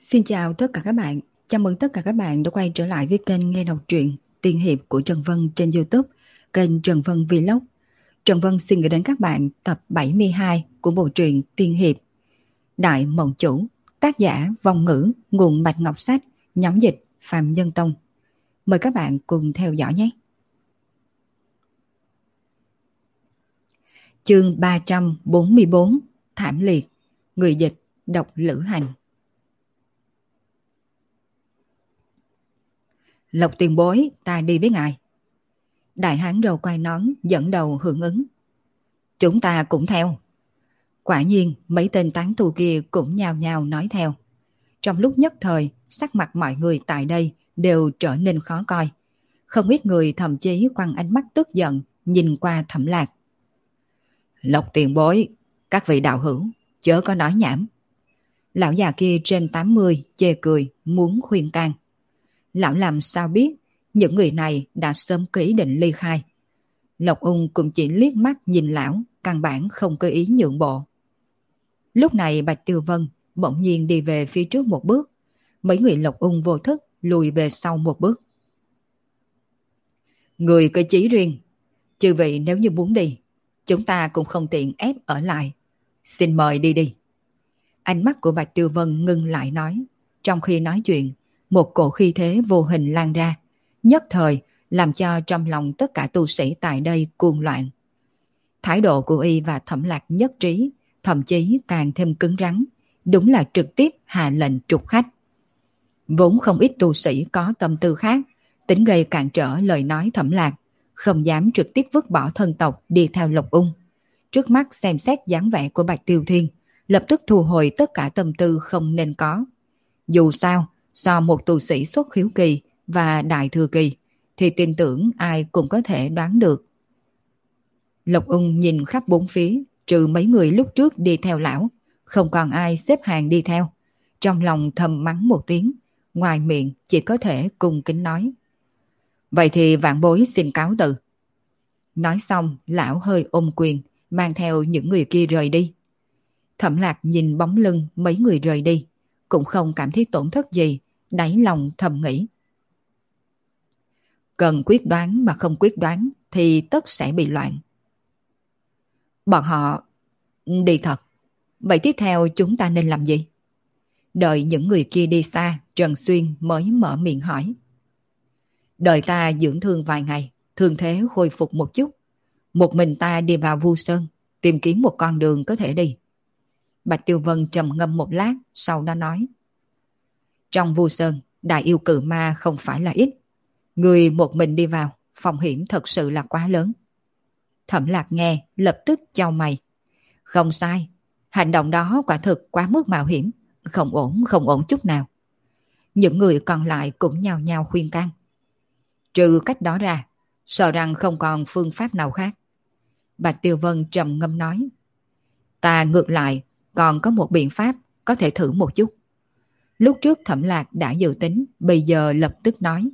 Xin chào tất cả các bạn. Chào mừng tất cả các bạn đã quay trở lại với kênh nghe đọc truyện Tiên Hiệp của Trần Vân trên YouTube, kênh Trần Vân Vlog. Trần Vân xin gửi đến các bạn tập 72 của bộ truyện Tiên Hiệp Đại Mộng Chủ, tác giả Vong Ngữ, nguồn Bạch Ngọc Sách, nhóm dịch Phạm Nhân Tông. Mời các bạn cùng theo dõi nhé. Chương 344, Thảm Liệt. Người dịch Độc Lữ Hành. Lộc tiền bối, ta đi với ngài. Đại hán râu quai nón dẫn đầu hưởng ứng. Chúng ta cũng theo. Quả nhiên mấy tên tán tu kia cũng nhao nhao nói theo. Trong lúc nhất thời, sắc mặt mọi người tại đây đều trở nên khó coi. Không ít người thậm chí quăng ánh mắt tức giận nhìn qua Thẩm Lạc. Lộc tiền bối, các vị đạo hữu, chớ có nói nhảm. Lão già kia trên 80 chê cười muốn khuyên can. Lão làm sao biết những người này đã sớm ký định ly khai. Lộc Ung cũng chỉ liếc mắt nhìn lão, căn bản không có ý nhượng bộ. Lúc này Bạch Tiêu Vân bỗng nhiên đi về phía trước một bước. Mấy người Lộc Ung vô thức lùi về sau một bước. Người có chí riêng, chư vị nếu như muốn đi, chúng ta cũng không tiện ép ở lại. Xin mời đi đi. Ánh mắt của Bạch Tiêu Vân ngưng lại nói. Trong khi nói chuyện, một cổ khí thế vô hình lan ra, nhất thời làm cho trong lòng tất cả tu sĩ tại đây cuồng loạn. Thái độ của y và Thẩm Lạc nhất trí, thậm chí càng thêm cứng rắn, đúng là trực tiếp hạ lệnh trục khách. Vốn không ít tu sĩ có tâm tư khác, tính gây cản trở lời nói Thẩm Lạc, không dám trực tiếp vứt bỏ thân tộc đi theo Lộc Ung. Trước mắt xem xét dáng vẻ của Bạch Tiêu Thiên, lập tức thu hồi tất cả tâm tư không nên có. Dù sao, so một tu sĩ xuất khiếu kỳ và đại thừa kỳ, thì tin tưởng ai cũng có thể đoán được. Lộc Ung nhìn khắp bốn phía, trừ mấy người lúc trước đi theo lão, không còn ai xếp hàng đi theo. Trong lòng thầm mắng một tiếng, ngoài miệng chỉ có thể cung kính nói. Vậy thì vạn bối xin cáo từ. Nói xong, lão hơi ôm quyền, mang theo những người kia rời đi. Thẩm Lạc nhìn bóng lưng mấy người rời đi, cũng không cảm thấy tổn thất gì, đáy lòng thầm nghĩ. Cần quyết đoán mà không quyết đoán thì tất sẽ bị loạn. Bọn họ đi thật. Vậy tiếp theo chúng ta nên làm gì? Đợi những người kia đi xa, Trần Xuyên mới mở miệng hỏi. Đợi ta dưỡng thương vài ngày, thương thế khôi phục một chút. Một mình ta đi vào Vu Sơn, tìm kiếm một con đường có thể đi. Bạch Tiêu Vân trầm ngâm một lát, sau đó nói. Trong Vu Sơn, đại yêu cự ma không phải là ít. Người một mình đi vào, phong hiểm thật sự là quá lớn. Thẩm Lạc nghe, lập tức chau mày. Không sai, hành động đó quả thực quá mức mạo hiểm, không ổn chút nào. Những người còn lại cũng nhao nhao khuyên can. Trừ cách đó ra, sợ rằng không còn phương pháp nào khác. Bạch Tiêu Vân trầm ngâm nói. Ta ngược lại, còn có một biện pháp có thể thử một chút. Lúc trước Thẩm Lạc đã dự tính, bây giờ lập tức nói.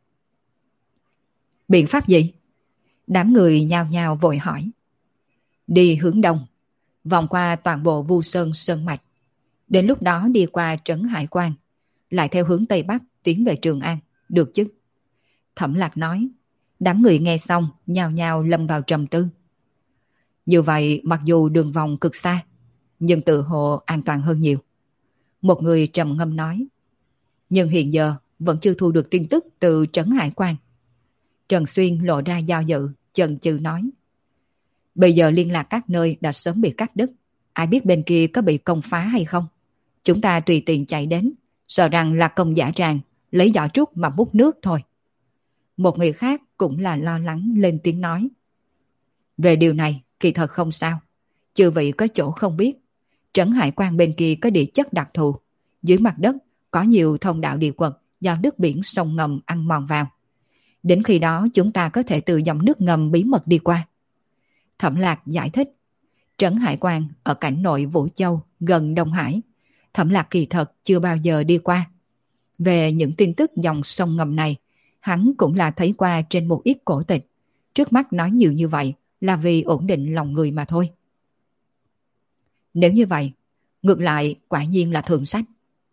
Biện pháp gì? Đám người nhao nhao vội hỏi. Đi hướng đông, vòng qua toàn bộ Vu Sơn Sơn Mạch. Đến lúc đó đi qua Trấn Hải Quan, lại theo hướng Tây Bắc tiến về Trường An, được chứ? Thẩm Lạc nói. Đám người nghe xong, nhao nhao lâm vào trầm tư. Như vậy mặc dù đường vòng cực xa, nhưng tự hồ an toàn hơn nhiều. Một người trầm ngâm nói. Nhưng hiện giờ vẫn chưa thu được tin tức từ Trấn Hải Quan. Trần Xuyên lộ ra do dự, chần chừ nói. Bây giờ liên lạc các nơi đã sớm bị cắt đứt. Ai biết bên kia có bị công phá hay không? Chúng ta tùy tiện chạy đến, sợ rằng là công giả tràng, lấy giỏ trúc mà múc nước thôi. Một người khác cũng là lo lắng lên tiếng nói. Về điều này, kỳ thật không sao. Chư vị có chỗ không biết. Trấn Hải Quan bên kia có địa chất đặc thù. Dưới mặt đất có nhiều thông đạo địa quật do nước biển sông ngầm ăn mòn vào. Đến khi đó chúng ta có thể từ dòng nước ngầm bí mật đi qua. Thẩm Lạc giải thích. Trấn Hải Quan ở cảnh nội Vũ Châu, gần Đông Hải. Thẩm Lạc kỳ thật chưa bao giờ đi qua. Về những tin tức dòng sông ngầm này, hắn cũng là thấy qua trên một ít cổ tịch. Trước mắt nói nhiều như vậy là vì ổn định lòng người mà thôi. Nếu như vậy, ngược lại quả nhiên là thượng sách.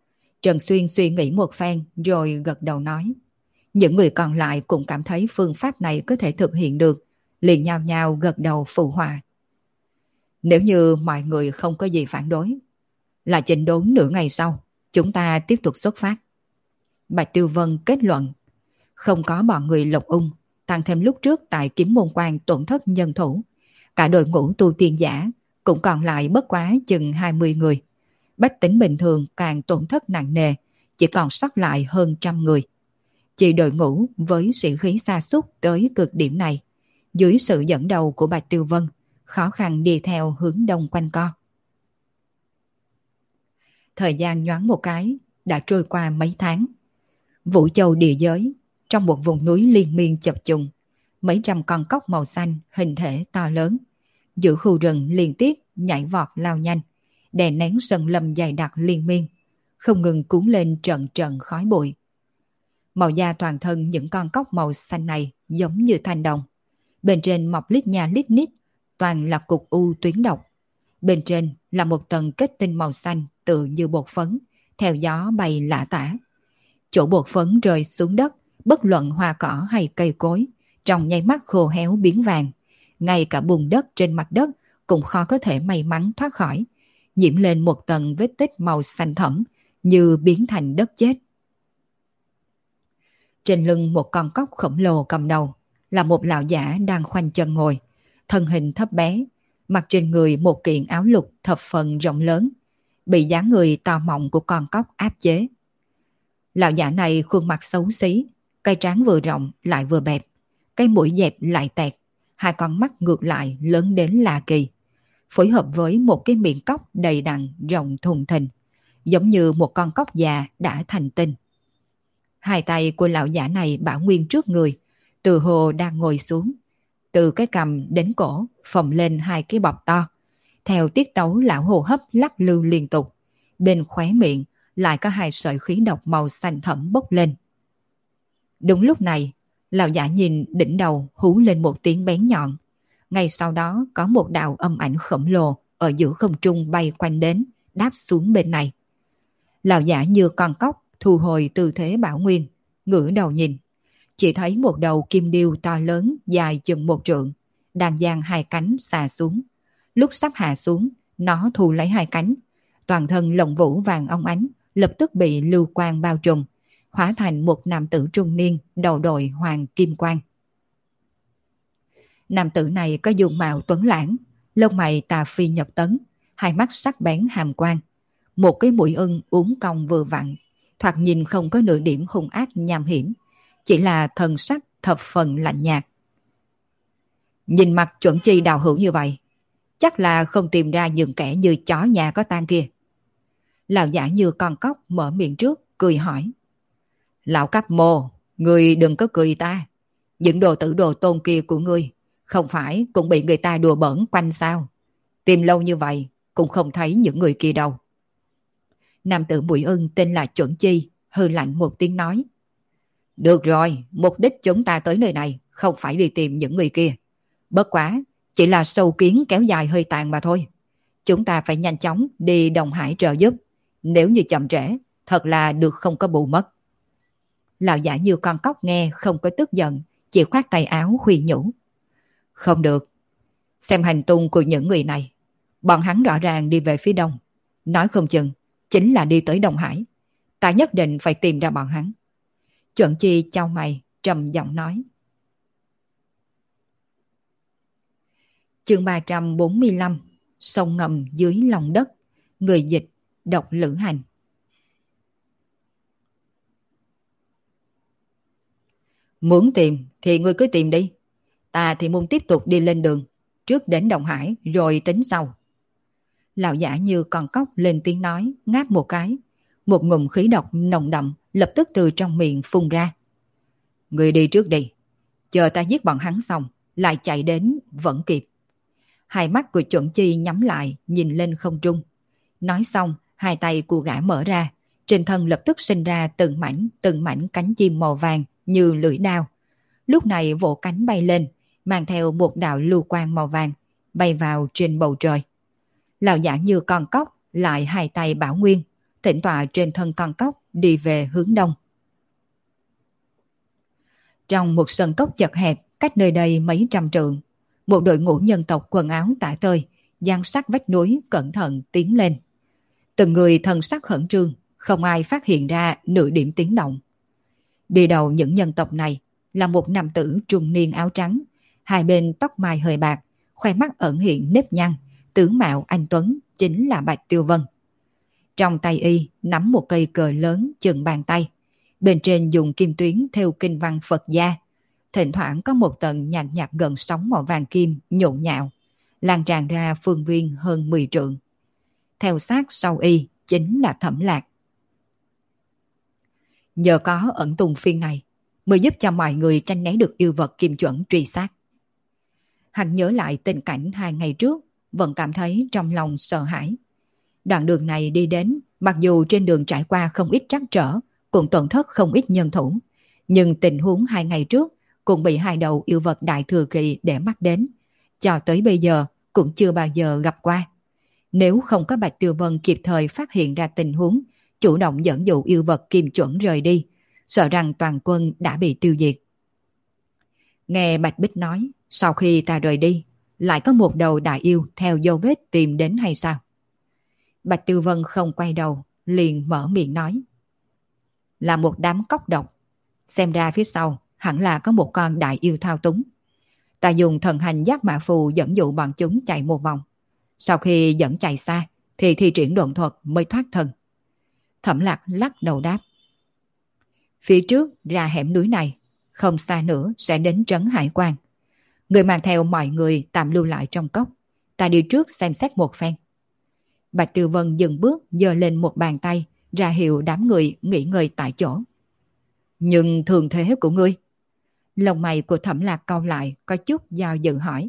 Trần Xuyên suy nghĩ một phen rồi gật đầu nói. Những người còn lại cũng cảm thấy phương pháp này có thể thực hiện được, liền nhao nhao gật đầu phụ họa. Nếu như mọi người không có gì phản đối, là chỉnh đốn nửa ngày sau, chúng ta tiếp tục xuất phát. Bạch Tiêu Vân kết luận, không có bọn người Lộc Ung, tăng thêm lúc trước tại Kiếm Môn Quan tổn thất nhân thủ, cả đội ngũ tu tiên giả cũng còn lại bất quá chừng 20 người. Bách tính bình thường càng tổn thất nặng nề, chỉ còn sót lại hơn 100 người. Chỉ đội ngũ với sĩ khí sa sút tới cực điểm này, dưới sự dẫn đầu của Bạch Tiêu Vân, khó khăn đi theo hướng đông quanh co. Thời gian nhoáng một cái, đã trôi qua mấy tháng. Vũ Châu địa giới, trong một vùng núi liên miên chập trùng, mấy trăm con cóc màu xanh hình thể to lớn, giữa khu rừng liên tiếp nhảy vọt lao nhanh, đè nén sân lâm dày đặc liên miên, không ngừng cuốn lên trận trận khói bụi. Màu da toàn thân những con cóc màu xanh này giống như thanh đồng. Bên trên mọc lít nha lít nhít, toàn là cục u tuyến độc. Bên trên là một tầng kết tinh màu xanh tựa như bột phấn, theo gió bay lả tả. Chỗ bột phấn rơi xuống đất, bất luận hoa cỏ hay cây cối, trong nháy mắt khô héo biến vàng. Ngay cả bùn đất trên mặt đất cũng khó có thể may mắn thoát khỏi, nhiễm lên một tầng vết tích màu xanh thẫm, như biến thành đất chết. Trên lưng một con cóc khổng lồ cầm đầu là một lão giả đang khoanh chân ngồi, thân hình thấp bé, mặc trên người một kiện áo lục thập phần rộng lớn, bị dáng người to mọng của con cóc áp chế. Lão giả này khuôn mặt xấu xí, cái trán vừa rộng lại vừa bẹp, cái mũi dẹp lại tẹt, hai con mắt ngược lại lớn đến lạ kỳ, phối hợp với một cái miệng cóc đầy đặn rộng thùng thình, giống như một con cóc già đã thành tinh. Hai tay của lão giả này bảo nguyên trước người, từ hồ đang ngồi xuống, từ cái cằm đến cổ phồng lên hai cái bọc to, theo tiết tấu lão hô hấp lắc lư liên tục, bên khóe miệng lại có hai sợi khí độc màu xanh thẫm bốc lên. Đúng lúc này, lão giả nhìn đỉnh đầu hú lên một tiếng bén nhọn, ngay sau đó có một đạo âm ảnh khổng lồ ở giữa không trung bay quanh đến, đáp xuống bên này. Lão giả như con cóc thu hồi tư thế bảo nguyên, ngửa đầu nhìn, chỉ thấy một đầu kim điêu to lớn dài chừng 1 trượng, đang dang hai cánh xà xuống. Lúc sắp hạ xuống, nó thu lấy hai cánh, toàn thân lông vũ vàng óng ánh, lập tức bị lưu quang bao trùm, hóa thành một nam tử trung niên đầu đội hoàng kim quang. Nam tử này có dung mạo tuấn lãng, lông mày tà phi nhập tấn, hai mắt sắc bén hàm quang, một cái mũi ưng uốn cong vừa vặn, thoạt nhìn không có nửa điểm hung ác nham hiểm, chỉ là thần sắc thập phần lạnh nhạt. Nhìn mặt chuẩn chi đào hữu như vậy, chắc là không tìm ra những kẻ như chó nhà có tang kia. Lão giả như con cóc mở miệng trước, cười hỏi. Lão Cấp Mô, ngươi đừng có cười ta. Những đồ tử đồ tôn kia của ngươi, không phải cũng bị người ta đùa bỡn quanh sao? Tìm lâu như vậy, cũng không thấy những người kia đâu. Nam tử mũi ưng tên là Chuẩn Chi, hừ lạnh một tiếng nói. Được rồi, mục đích chúng ta tới nơi này không phải đi tìm những người kia. Bất quá, chỉ là sâu kiến kéo dài hơi tàn mà thôi. Chúng ta phải nhanh chóng đi Đồng Hải trợ giúp. Nếu như chậm trễ, thật là được không có bù mất. Lão giả như con cóc nghe không có tức giận, chỉ khoát tay áo khuyên nhủ. Không được. Xem hành tung của những người này, bọn hắn rõ ràng đi về phía đông. Nói không chừng, chính là đi tới Đồng Hải. Ta nhất định phải tìm ra bọn hắn. Chuẩn Chi chau mày, trầm giọng nói. Chương 345, sông ngầm dưới lòng đất, người dịch, Độc Lữ Hành. Muốn tìm thì ngươi cứ tìm đi. Ta thì muốn tiếp tục đi lên đường, trước đến Đồng Hải rồi tính sau. Lão giả như con cóc lên tiếng nói, ngáp một cái. Một ngụm khí độc nồng đậm lập tức từ trong miệng phun ra. Ngươi đi trước đi, chờ ta giết bọn hắn xong, lại chạy đến vẫn kịp. Hai mắt của Chuẩn Chi nhắm lại, nhìn lên không trung. Nói xong, hai tay của gã mở ra, trên thân lập tức sinh ra từng mảnh cánh chim màu vàng như lưỡi đao. Lúc này vỗ cánh bay lên, mang theo một đạo lưu quang màu vàng, bay vào trên bầu trời. Lão giả như con cóc, lại hai tay bảo nguyên, thỉnh tọa trên thân con cóc đi về hướng đông. Trong một sân cốc chật hẹp cách nơi đây mấy trăm trượng, một đội ngũ nhân tộc quần áo tả tơi, dán sát vách núi cẩn thận tiến lên. Từng người thần sắc khẩn trương, không ai phát hiện ra nửa điểm tiếng động. Đi đầu những nhân tộc này là một nam tử trung niên áo trắng, hai bên tóc mai hơi bạc, khoe mắt ẩn hiện nếp nhăn, tướng mạo anh tuấn chính là Bạch Tiêu Vân. Trong tay y nắm một cây cờ lớn chừng bàn tay, bên trên dùng kim tuyến thêu kinh văn Phật gia, thỉnh thoảng có một tầng nhạt nhạt gần sóng màu vàng kim nhộn nhạo, lan tràn ra phương viên hơn 10 trượng. Theo sát sau y chính là Thẩm Lạc. Nhờ có ẩn tùng phiên này mới giúp cho mọi người tranh né được yêu vật kim chuẩn truy sát. Hắn nhớ lại tình cảnh 2 ngày trước, vẫn cảm thấy trong lòng sợ hãi. Đoạn đường này đi đến, mặc dù trên đường trải qua không ít trắc trở, cũng tổn thất không ít nhân thủ, nhưng tình huống 2 ngày trước cũng bị 2 đầu yêu vật đại thừa kỳ để mắt đến, cho tới bây giờ cũng chưa bao giờ gặp qua. Nếu không có Bạch Tiêu Vân kịp thời phát hiện ra tình huống, chủ động dẫn dụ yêu vật kim chuẩn rời đi, sợ rằng toàn quân đã bị tiêu diệt. Nghe Bạch Bích nói, sau khi ta rời đi, lại có một đầu đại yêu theo dấu vết tìm đến hay sao? Bạch Tiêu Vân không quay đầu, liền mở miệng nói. Là một đám cóc độc, xem ra phía sau hẳn là có một con đại yêu thao túng. Ta dùng thần hành giác mã phù dẫn dụ bọn chúng chạy một vòng. Sau khi dẫn chạy xa, thì thi triển độn thuật mới thoát thân. Thẩm Lạc lắc đầu đáp. Phía trước ra hẻm núi này, không xa nữa sẽ đến trấn Hải Quan. Người mang theo mọi người tạm lưu lại trong cốc. Ta đi trước xem xét một phen. Bạch Tiêu Vân dừng bước, giơ lên một bàn tay, ra hiệu đám người nghỉ ngơi tại chỗ. Nhưng thường thế của ngươi? Lông mày của Thẩm Lạc cau lại, có chút do dự hỏi.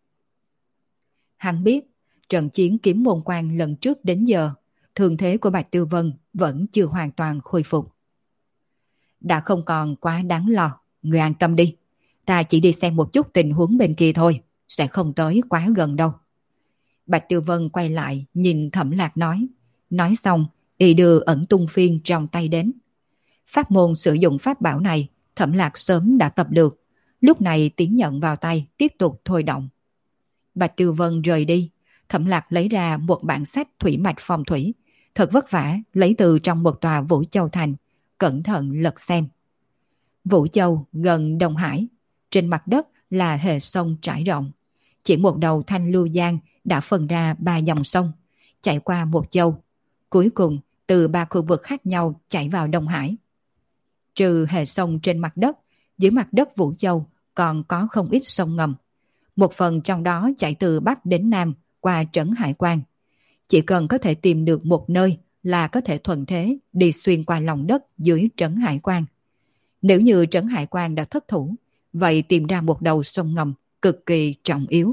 Hắn biết, trận chiến kiếm môn quan lần trước đến giờ, thường thế của Bạch Tiêu Vân vẫn chưa hoàn toàn khôi phục. Đã không còn quá đáng lo, người an tâm đi. Ta chỉ đi xem một chút tình huống bên kia thôi, sẽ không tới quá gần đâu. Bạch Tiêu Vân quay lại nhìn Thẩm Lạc nói. Nói xong, y đưa ẩn tung phiên trong tay đến. Pháp môn sử dụng pháp bảo này, Thẩm Lạc sớm đã tập được. Lúc này tiến nhận vào tay, tiếp tục thôi động. Bạch Tiêu Vân rời đi, Thẩm Lạc lấy ra một bản sách thủy mạch phong thủy, thật vất vả lấy từ trong một tòa Vũ Châu Thành, cẩn thận lật xem. Vũ Châu gần Đông Hải, trên mặt đất là hệ sông trải rộng. Chỉ một đầu thanh lưu giang đã phân ra 3 dòng sông, chạy qua một châu, cuối cùng từ 3 khu vực khác nhau chảy vào Đông Hải. Trừ hệ sông trên mặt đất, dưới mặt đất Vũ Châu còn có không ít sông ngầm. Một phần trong đó chạy từ Bắc đến Nam qua trấn Hải Quan. Chỉ cần có thể tìm được một nơi là có thể thuận thế đi xuyên qua lòng đất dưới trấn Hải Quan. Nếu như trấn Hải Quan đã thất thủ, vậy tìm ra một đầu sông ngầm cực kỳ trọng yếu.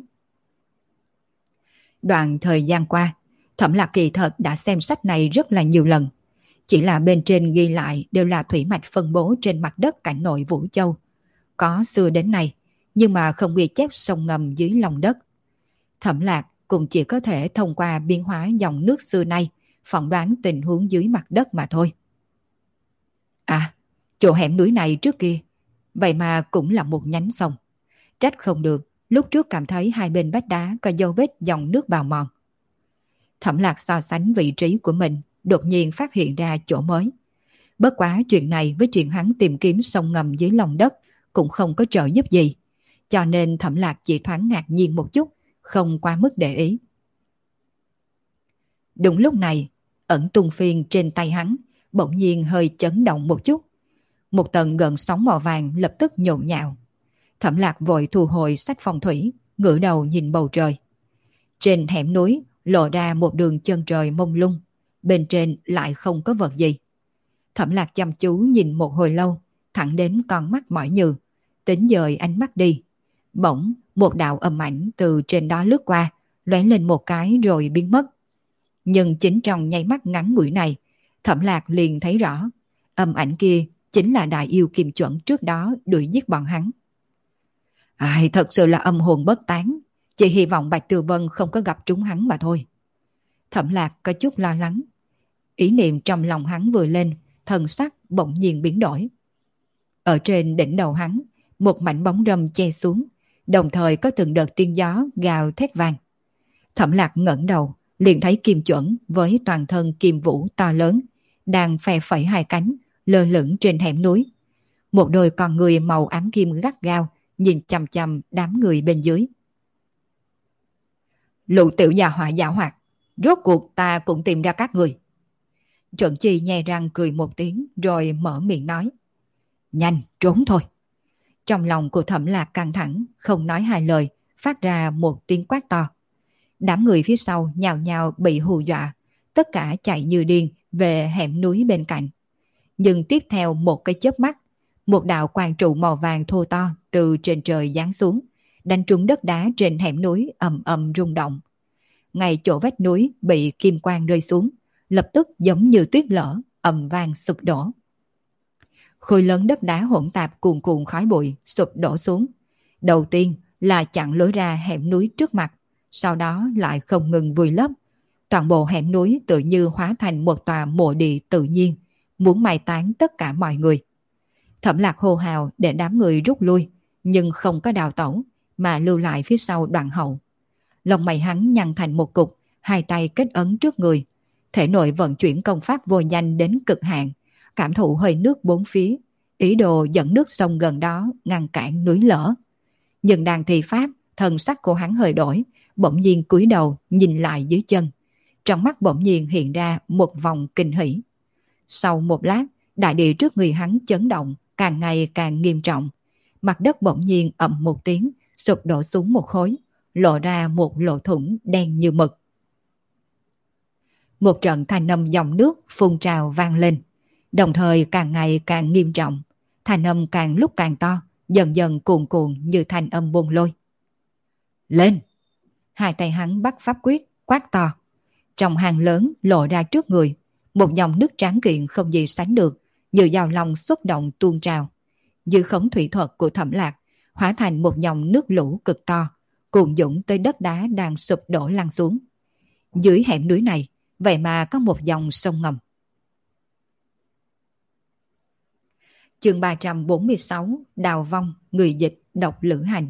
Đoạn thời gian qua, Thẩm Lạc kỳ thật đã xem sách này rất là nhiều lần. Chỉ là bên trên ghi lại đều là thủy mạch phân bố trên mặt đất cảnh nội Vũ Châu. Có xưa đến nay, nhưng mà không ghi chép sông ngầm dưới lòng đất. Thẩm Lạc cũng chỉ có thể thông qua biến hóa dòng nước xưa nay phỏng đoán tình huống dưới mặt đất mà thôi. À, chỗ hẻm núi này trước kia, vậy mà cũng là một nhánh sông. Trách không được, lúc trước cảm thấy hai bên vách đá có dấu vết dòng nước bào mòn. Thẩm Lạc so sánh vị trí của mình, đột nhiên phát hiện ra chỗ mới. Bất quá chuyện này với chuyện hắn tìm kiếm sông ngầm dưới lòng đất cũng không có trợ giúp gì, cho nên Thẩm Lạc chỉ thoáng ngạc nhiên một chút, không quá mức để ý. Đúng lúc này, ẩn tung phiên trên tay hắn bỗng nhiên hơi chấn động một chút. Một tầng gợn sóng màu vàng lập tức nhộn nhạo. Thẩm Lạc vội thu hồi sách phong thủy, ngửa đầu nhìn bầu trời. Trên hẻm núi lộ ra một đường chân trời mông lung, bên trên lại không có vật gì. Thẩm Lạc chăm chú nhìn một hồi lâu, thẳng đến con mắt mỏi nhừ, tính dời ánh mắt đi. Bỗng một đạo âm ảnh từ trên đó lướt qua, lóe lên một cái rồi biến mất. Nhưng chính trong nháy mắt ngắn ngủi này, Thẩm Lạc liền thấy rõ, âm ảnh kia chính là đại yêu Kim Chuẩn trước đó đuổi giết bọn hắn. Ai, thật sự là âm hồn bất tán, chỉ hy vọng Bạch Tiêu Vân không có gặp trúng hắn mà thôi. Thẩm Lạc có chút lo lắng. Ý niệm trong lòng hắn vừa lên, thần sắc bỗng nhiên biến đổi. Ở trên đỉnh đầu hắn, một mảnh bóng râm che xuống, đồng thời có từng đợt tiên gió gào thét vang. Thẩm Lạc ngẩng đầu, liền thấy Kim Chuẩn với toàn thân kim vũ to lớn, đang phe phẩy hai cánh, lơ lửng trên hẻm núi. Một đôi con người màu ám kim gắt gao, nhìn chằm chằm đám người bên dưới. Lũ tiểu nhà họa giảo hoạt, rốt cuộc ta cũng tìm ra các người. Chuẩn Chi nhe răng cười một tiếng rồi mở miệng nói. Nhanh, trốn thôi. Trong lòng của Thẩm Lạc căng thẳng, không nói hai lời, phát ra một tiếng quát to. Đám người phía sau nhào nhào bị hù dọa, tất cả chạy như điên về hẻm núi bên cạnh. Nhưng tiếp theo một cái chớp mắt, một đạo quang trụ màu vàng thô to từ trên trời giáng xuống, đánh trúng đất đá trên hẻm núi ầm ầm rung động. Ngay chỗ vách núi bị kim quang rơi xuống, lập tức giống như tuyết lở, ầm vang sụp đổ. Khối lớn đất đá hỗn tạp cuồn cuộn khói bụi sụp đổ xuống. Đầu tiên là chặn lối ra hẻm núi trước mặt, sau đó lại không ngừng vùi lấp. Toàn bộ hẻm núi tự như hóa thành một tòa mộ địa tự nhiên, muốn mai táng tất cả mọi người. Thẩm Lạc hô hào để đám người rút lui, nhưng không có đào tẩu, mà lưu lại phía sau đoạn hậu. Lông mày hắn nhăn thành một cục, hai tay kết ấn trước người, thể nội vận chuyển công pháp vô danh đến cực hạn, cảm thụ hơi nước bốn phía, ý đồ dẫn nước sông gần đó ngăn cản núi lở. Nhưng đang thi pháp, thần sắc của hắn hơi đổi, bỗng nhiên cúi đầu nhìn lại dưới chân. Trong mắt bỗng nhiên hiện ra một vòng kinh hỉ. Sau một lát, đại địa trước người hắn chấn động, càng ngày càng nghiêm trọng. Mặt đất bỗng nhiên ầm một tiếng, sụp đổ xuống một khối, lộ ra một lỗ thủng đen như mực. Một trận thanh âm dòng nước phun trào vang lên, đồng thời càng ngày càng nghiêm trọng. Thanh âm càng lúc càng to, dần dần cuồn cuộn như thanh âm buôn lôi. Lên! Hai tay hắn bắt pháp quyết, quát to. Trong hang lớn lộ ra trước người, một dòng nước tráng kiện không gì sánh được, như dao long xuất động tuôn trào. Dưới khống thủy thuật của Thẩm Lạc, hóa thành một dòng nước lũ cực to, cuồn dũng tới đất đá đang sụp đổ lăn xuống. Dưới hẻm núi này, vậy mà có một dòng sông ngầm. Chương 346, Đào Vong, người dịch, độc lữ hành.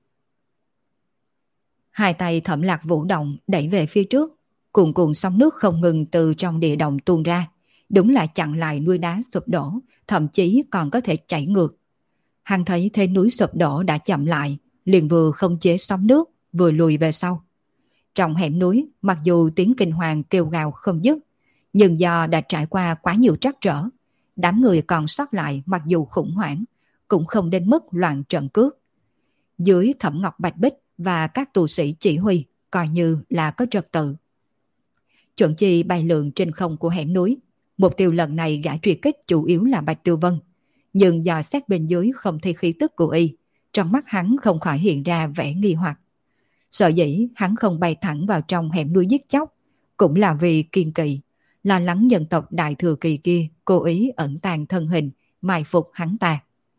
Hai tay Thẩm Lạc vũ động đẩy về phía trước, cuồn cuộn sóng nước không ngừng từ trong địa động tuôn ra, đúng là chặn lại núi đá sụp đổ, thậm chí còn có thể chảy ngược. Hắn thấy thế núi sụp đổ đã chậm lại, liền vừa không chế sóng nước, vừa lùi về sau. Trong hẻm núi, mặc dù tiếng kinh hoàng kêu gào không dứt, nhưng do đã trải qua quá nhiều trắc trở, đám người còn sót lại mặc dù khủng hoảng, cũng không đến mức loạn trận cước. Dưới Thẩm Ngọc Bạch Bích và các tù sĩ chỉ huy, coi như là có trật tự. Chuẩn Chi bay lượn trên không của hẻm núi. Mục tiêu lần này gã truy kích chủ yếu là Bạch Tiêu Vân. Nhưng do xét bên dưới không thấy khí tức của y, trong mắt hắn không khỏi hiện ra vẻ nghi hoặc. Sợ dĩ hắn không bay thẳng vào trong hẻm núi giết chóc, cũng là vì kiên kỵ, lo lắng dân tộc Đại Thừa Kỳ kia cố ý ẩn tàng thân hình, mai phục hắn ta.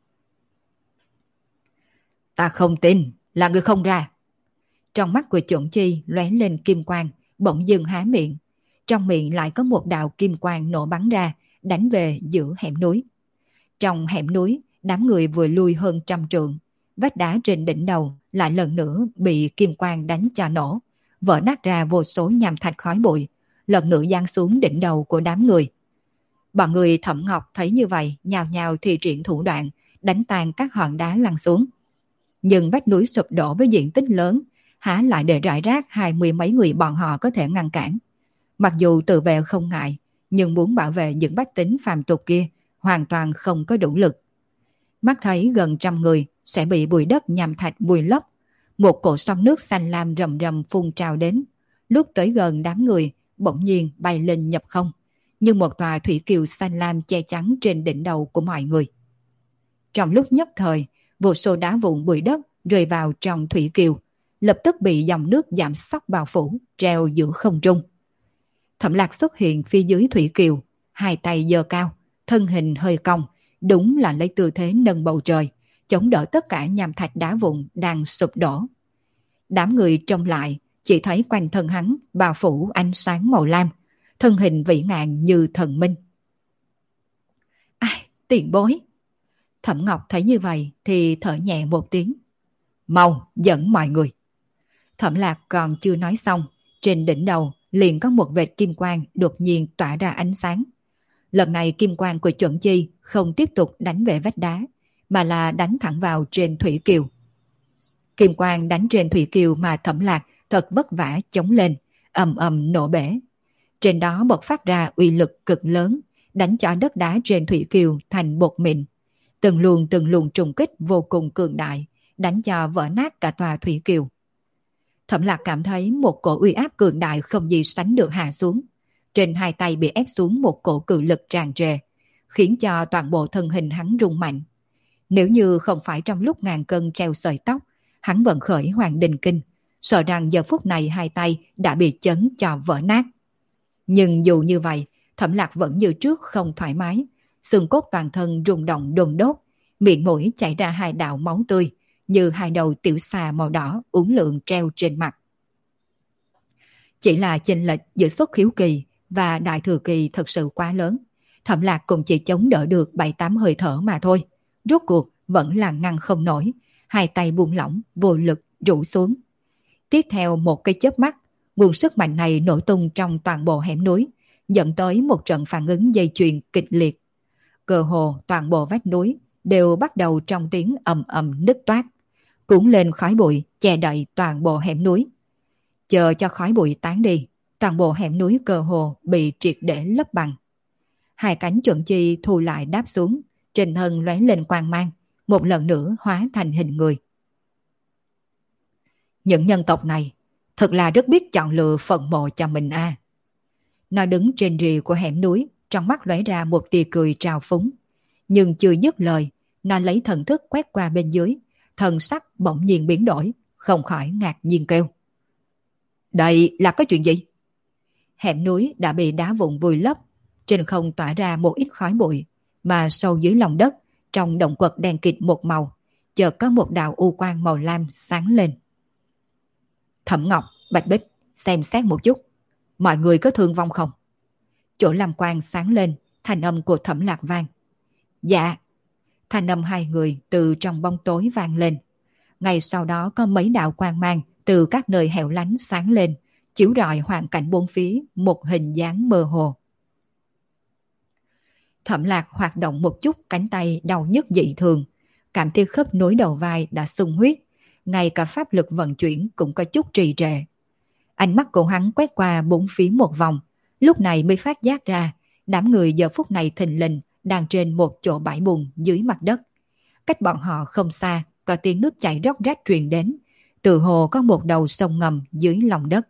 Ta không tin là người không ra. Trong mắt của Chuẩn Chi lóe lên kim quang, bỗng dưng há miệng. Trong miệng lại có một đạo kim quang nổ bắn ra, đánh về giữa hẻm núi. Trong hẻm núi, đám người vừa lui hơn 100 trượng. Vách đá trên đỉnh đầu lại lần nữa bị kim quang đánh cho nổ, vỡ nát ra vô số nham thạch khói bụi, lần nữa giáng xuống đỉnh đầu của đám người. Bọn người Thẩm Ngọc thấy như vậy, nhào nhào thi triển thủ đoạn, đánh tan các hòn đá lăn xuống. Nhưng vách núi sụp đổ với diện tích lớn, há lại để rải rác 20 mấy người bọn họ có thể ngăn cản. Mặc dù tự vệ không ngại, nhưng muốn bảo vệ những bách tính phàm tục kia, hoàn toàn không có đủ lực. Mắt thấy gần 100 người sẽ bị bụi đất nham thạch vùi lấp, một cỗ sóng nước xanh lam rầm rầm phun trào đến. Lúc tới gần đám người, bỗng nhiên bay lên nhập không, như một tòa thủy kiều xanh lam che chắn trên đỉnh đầu của mọi người. Trong lúc nhất thời, vô số đá vụn bụi đất rơi vào trong thủy kiều, lập tức bị dòng nước giảm sóc bao phủ, treo giữa không trung. Thẩm Lạc xuất hiện phía dưới thủy kiều, hai tay giơ cao, thân hình hơi cong, đúng là lấy tư thế nâng bầu trời, chống đỡ tất cả nham thạch đá vụn đang sụp đổ. Đám người trông lại, chỉ thấy quanh thân hắn bao phủ ánh sáng màu lam, thân hình vĩ ngạn như thần minh. Ai, tiền bối! Thẩm Ngọc thấy như vậy thì thở nhẹ một tiếng. Mau dẫn mọi người. Thẩm Lạc còn chưa nói xong, trên đỉnh đầu liền có một vệt kim quang đột nhiên tỏa ra ánh sáng. Lần này kim quang của Chuẩn Chi không tiếp tục đánh về vách đá, mà là đánh thẳng vào trên thủy kiều. Kim quang đánh trên thủy kiều mà Thẩm Lạc thật vất vả chống lên, ầm ầm nổ bể. Trên đó bộc phát ra uy lực cực lớn, đánh cho đất đá trên thủy kiều thành bột mịn. Từng luồng trùng kích vô cùng cường đại, đánh cho vỡ nát cả tòa thủy kiều. Thẩm Lạc cảm thấy một cổ uy áp cường đại không gì sánh được hạ xuống. Trên hai tay bị ép xuống một cổ cự lực tràn trề, khiến cho toàn bộ thân hình hắn rung mạnh. Nếu như không phải trong lúc ngàn cân treo sợi tóc, hắn vận khởi Hoàng Đình Kinh, sợ rằng giờ phút này hai tay đã bị chấn cho vỡ nát. Nhưng dù như vậy, Thẩm Lạc vẫn như trước không thoải mái, xương cốt toàn thân rung động đùng đốt, miệng mũi chảy ra hai đạo máu tươi, như hai đầu tiểu xà màu đỏ uốn lượn treo trên mặt. Chỉ là chênh lệch giữa xuất khiếu kỳ và đại thừa kỳ thật sự quá lớn. Thẩm Lạc cũng chỉ chống đỡ được 7-8 hơi thở mà thôi. Rốt cuộc vẫn là ngăn không nổi, hai tay buông lỏng, vô lực rũ xuống. Tiếp theo một cái chớp mắt, nguồn sức mạnh này nổ tung trong toàn bộ hẻm núi, dẫn tới một trận phản ứng dây chuyền kịch liệt. Cơ hồ toàn bộ vách núi đều bắt đầu trong tiếng ầm ầm nứt toát, cuốn lên khói bụi che đậy toàn bộ hẻm núi. Chờ cho khói bụi tán đi, toàn bộ hẻm núi cơ hồ bị triệt để lấp bằng. Hai cánh Chuẩn Chi thu lại đáp xuống, trên thân lóe lên quang mang, một lần nữa hóa thành hình người. Những nhân tộc này thật là rất biết chọn lựa phần mộ cho mình a. Nó đứng trên rìa của hẻm núi, trong mắt lóe ra một tia cười trào phúng. Nhưng chưa dứt lời, nó lấy thần thức quét qua bên dưới, thần sắc bỗng nhiên biến đổi, không khỏi ngạc nhiên kêu. Đây là cái chuyện gì? Hẻm núi đã bị đá vụn vùi lấp, trên không tỏa ra một ít khói bụi, mà sâu dưới lòng đất, trong động quật đen kịt một màu, chợt có một đạo u quang màu lam sáng lên. Thẩm Ngọc, Bạch Bích, xem xét một chút, mọi người có thương vong không? Chỗ lam quang sáng lên, thanh âm của Thẩm Lạc vang. Dạ. Thanh âm hai người từ trong bóng tối vang lên. Ngay sau đó có mấy đạo quang mang từ các nơi hẻo lánh sáng lên, chiếu rọi hoàn cảnh bốn phía một hình dáng mơ hồ. Thẩm Lạc hoạt động một chút cánh tay đau nhức dị thường, cảm thấy khớp nối đầu vai đã sung huyết, ngay cả pháp lực vận chuyển cũng có chút trì trệ. Ánh mắt của hắn quét qua bốn phía một vòng, lúc này mới phát giác ra đám người giờ phút này thình lình đang trên một chỗ bãi bùn dưới mặt đất. Cách bọn họ không xa, có tiếng nước chảy róc rách truyền đến, tự hồ có một đầu sông ngầm dưới lòng đất.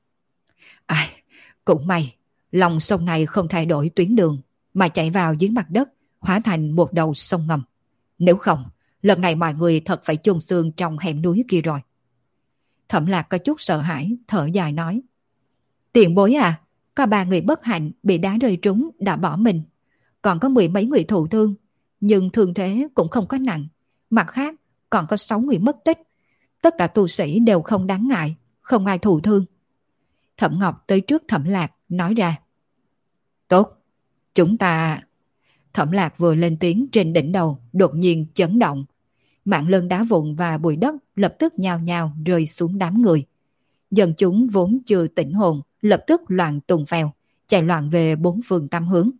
Ai, cũng may, lòng sông này không thay đổi tuyến đường, mà chạy vào dưới mặt đất, hóa thành một đầu sông ngầm. Nếu không, lần này mọi người thật phải chôn xương trong hẻm núi kia rồi. Thẩm Lạc có chút sợ hãi, thở dài nói. Tiền bối à, có 3 người bất hạnh bị đá rơi trúng đã bỏ mình. Còn có 10 mấy người thụ thương, nhưng thương thế cũng không có nặng. Mặt khác, còn có 6 người mất tích. Tất cả tu sĩ đều không đáng ngại, không ai thụ thương. Thẩm Ngọc tới trước Thẩm Lạc, nói ra. Tốt, chúng ta... Thẩm Lạc vừa lên tiếng trên đỉnh đầu, đột nhiên chấn động. Mảng lơn đá vụn và bụi đất lập tức nhào nhào rơi xuống đám người. Dân chúng vốn chưa tỉnh hồn, lập tức loạn tùng phèo, chạy loạn về bốn phương tám hướng.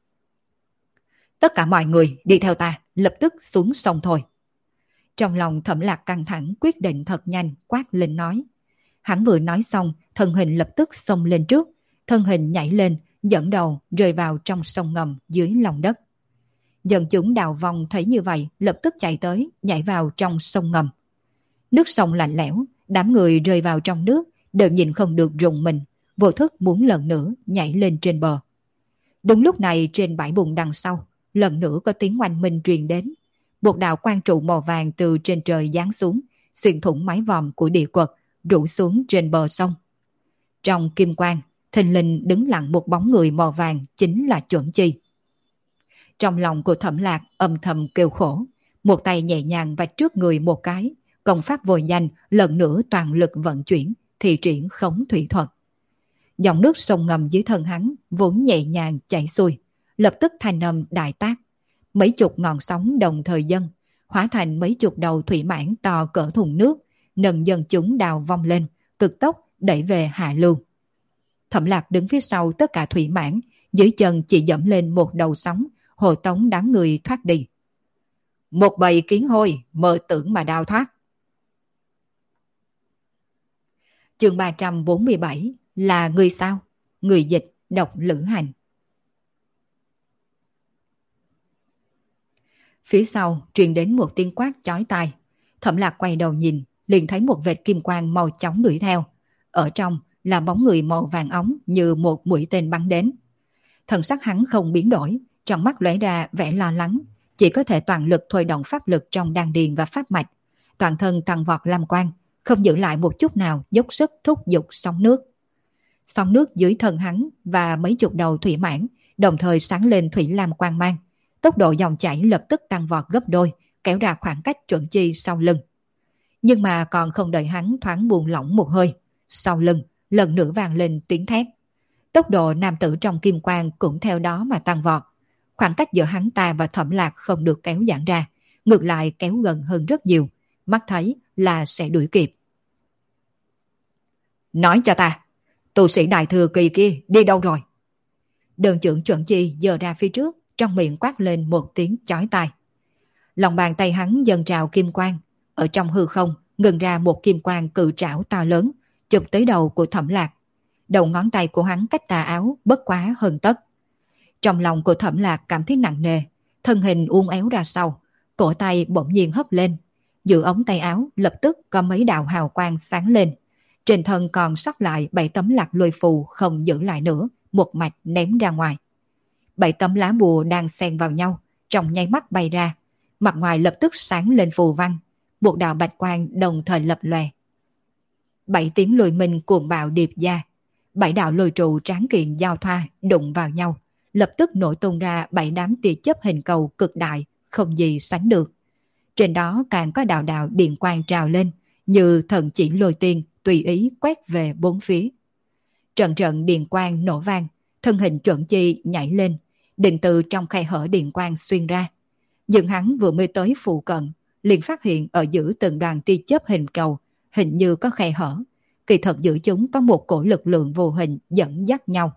Tất cả mọi người đi theo ta, lập tức xuống sông thôi. Trong lòng Thẩm Lạc căng thẳng, quyết định thật nhanh, quát lên nói. Hắn vừa nói xong, thân hình lập tức xông lên trước, thân hình nhảy lên, dẫn đầu rơi vào trong sông ngầm dưới lòng đất. Dân chúng đào vòng thấy như vậy, lập tức chạy tới, nhảy vào trong sông ngầm. Nước sông lạnh lẽo, đám người rơi vào trong nước, đều nhìn không được rùng mình, vô thức muốn lần nữa nhảy lên trên bờ. Đúng lúc này trên bãi bùn đằng sau, lần nữa có tiếng oanh minh truyền đến. Một đạo quang trụ màu vàng từ trên trời giáng xuống, xuyên thủng mái vòm của địa quật, rủ xuống trên bờ sông. Trong kim quang, thình lình đứng lặng một bóng người màu vàng, chính là Chuẩn Chi. Trong lòng của Thẩm Lạc âm thầm kêu khổ, một tay nhẹ nhàng vạch trước người một cái, công pháp vội nhanh lần nữa toàn lực vận chuyển, thi triển khống thủy thuật. Dòng nước sông ngầm dưới thân hắn vốn nhẹ nhàng chảy xuôi, lập tức thanh âm đại tác. Mấy chục ngọn sóng đồng thời dâng, hóa thành mấy chục đầu thủy mãng to cỡ thùng nước, nâng dần chúng đào vong lên, cực tốc đẩy về hạ lưu. Thẩm Lạc đứng phía sau tất cả thủy mãng, dưới chân chỉ dẫm lên một đầu sóng, hộ tống đám người thoát đi. Một bầy kiến hôi, mơ tưởng mà đào thoát. Chương 347 là người sao? Người dịch độc lữ hành. Phía sau truyền đến một tiếng quát chói tai. Thẩm Lạc quay đầu nhìn, liền thấy một vệt kim quang màu chóng đuổi theo. Ở trong là bóng người màu vàng óng như một mũi tên bắn đến. Thần sắc hắn không biến đổi, trong mắt lóe ra vẻ lo lắng, chỉ có thể toàn lực thôi động pháp lực trong đan điền và pháp mạch, toàn thân tăng vọt lam quang, không giữ lại một chút nào, dốc sức thúc giục sóng nước. Sóng nước dưới thân hắn và mấy chục đầu thủy mãng đồng thời sáng lên thủy lam quang mang, tốc độ dòng chảy lập tức tăng vọt gấp đôi, kéo ra khoảng cách chuẩn chi sau lưng. Nhưng mà còn không đợi hắn thoáng buông lỏng một hơi, sau lưng lần nữa vang lên tiếng thét. Tốc độ nam tử trong kim quang cũng theo đó mà tăng vọt. Khoảng cách giữa hắn ta và Thẩm Lạc không được kéo giãn ra, ngược lại kéo gần hơn rất nhiều, mắt thấy là sẽ đuổi kịp. Nói cho ta, tu sĩ đại thừa kỳ kia đi đâu rồi? Đơn trưởng chuẩn chi giơ ra phía trước, trong miệng quát lên một tiếng chói tai. Lòng bàn tay hắn dần trào kim quang, ở trong hư không ngừng ra một kim quang cự trảo to lớn, chụp tới đầu của Thẩm Lạc. Đầu ngón tay của hắn cách tà áo bất quá hơn tấc. Trong lòng của Thẩm Lạc cảm thấy nặng nề, thân hình uốn éo ra sau, cổ tay bỗng nhiên hất lên, giữa ống tay áo lập tức có mấy đạo hào quang sáng lên. Trên thân còn sót lại 7 tấm lạc lôi phù không giữ lại nữa, một mạch ném ra ngoài. 7 tấm lá bùa đang xen vào nhau, trong nháy mắt bay ra, mặt ngoài lập tức sáng lên phù văn, một đạo bạch quang đồng thời lập lòe. 7 tiếng lôi minh cuồng bạo điệp ra, 7 đạo lôi trụ tráng kiện giao thoa đụng vào nhau, lập tức nổ tung ra 7 đám tia chớp hình cầu cực đại, không gì sánh được. Trên đó càng có đạo đạo điện quang trào lên, như thần chỉ lôi tiên tùy ý quét về bốn phía. Trận trận điện quang nổ vang, thân hình chuẩn chi nhảy lên, định từ trong khe hở điện quang xuyên ra. Nhưng hắn vừa mới tới phụ cận, liền phát hiện ở giữa từng đoàn tia chớp hình cầu, hình như có khe hở. Kỳ thật giữa chúng có một cổ lực lượng vô hình dẫn dắt nhau.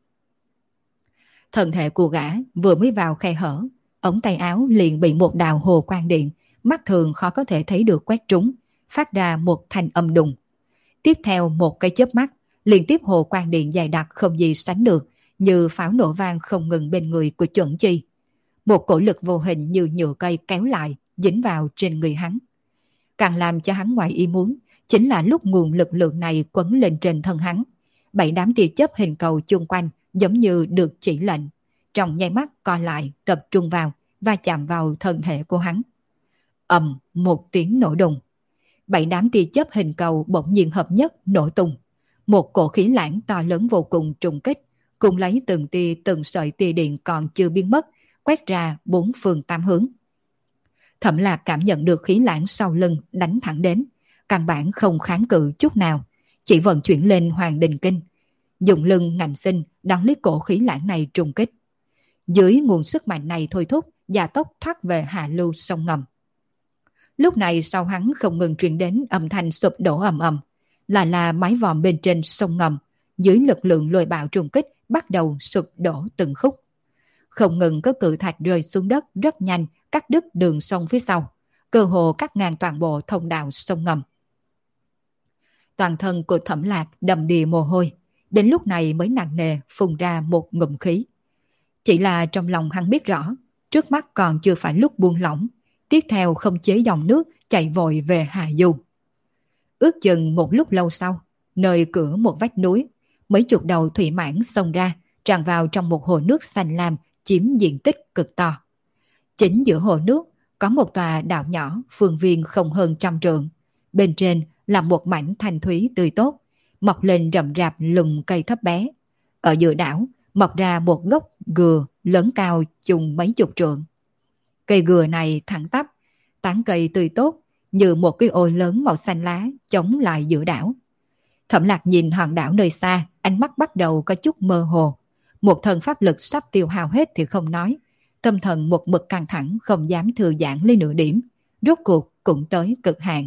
Thân thể của gã vừa mới vào khe hở, ống tay áo liền bị một đạo hồ quang điện, mắt thường khó có thể thấy được quét trúng, phát ra một thanh âm đùng. Tiếp theo một cái chớp mắt, liên tiếp hồ quang điện dày đặc không gì sánh được, như pháo nổ vang không ngừng bên người của chuẩn chi. Một cổ lực vô hình như nhựa cây kéo lại, dính vào trên người hắn. Càng làm cho hắn ngoài ý muốn, chính là lúc nguồn lực lượng này quấn lên trên thân hắn. 7 đám tia chớp hình cầu chung quanh giống như được chỉ lệnh, trong nháy mắt còn lại tập trung vào và chạm vào thân thể của hắn. Ầm một tiếng nổ đùng. 7 đám tia chớp hình cầu bỗng nhiên hợp nhất nổ tung. Một cổ khí lãng to lớn vô cùng trùng kích, cùng lấy từng tia từng sợi tia điện còn chưa biến mất, quét ra 4 phương 8 hướng. Thẩm Lạc cảm nhận được khí lãng sau lưng đánh thẳng đến, căn bản không kháng cự chút nào, chỉ vận chuyển lên Hoàng Đình Kinh, dùng lưng ngạnh sinh đón lấy cổ khí lãng này trùng kích. Dưới nguồn sức mạnh này thôi thúc, gia tốc thoát về hạ lưu sông ngầm. Lúc này sau hắn không ngừng truyền đến âm thanh sụp đổ ầm ầm, là mái vòm bên trên sông ngầm, dưới lực lượng lôi bạo trùng kích bắt đầu sụp đổ từng khúc. Không ngừng có cự thạch rơi xuống đất rất nhanh, cắt đứt đường sông phía sau, cơ hồ cắt ngang toàn bộ thông đạo sông ngầm. Toàn thân của Thẩm Lạc đầm đìa mồ hôi, đến lúc này mới nặng nề phun ra một ngụm khí. Chỉ là trong lòng hắn biết rõ, trước mắt còn chưa phải lúc buông lỏng, tiếp theo không chế dòng nước chạy vội về hạ du. Ước chừng một lúc lâu sau, nơi cửa một vách núi, mấy chục đầu thủy mãng xông ra, tràn vào trong một hồ nước xanh lam chiếm diện tích cực to. Chính giữa hồ nước có một tòa đảo nhỏ phương viên không hơn 100 trượng. Bên trên là một mảnh thanh thúy tươi tốt, mọc lên rậm rạp lùm cây thấp bé. Ở giữa đảo mọc ra một gốc gừa lớn cao chừng mấy chục trượng. Cây gừa này thẳng tắp, tán cây tươi tốt như một cái ô lớn màu xanh lá chống lại giữa đảo. Thẩm Lạc nhìn hòn đảo nơi xa, ánh mắt bắt đầu có chút mơ hồ. Một thân pháp lực sắp tiêu hao hết thì không nói, tâm thần một mực căng thẳng không dám thư giãn lấy nửa điểm, rốt cuộc cũng tới cực hạn.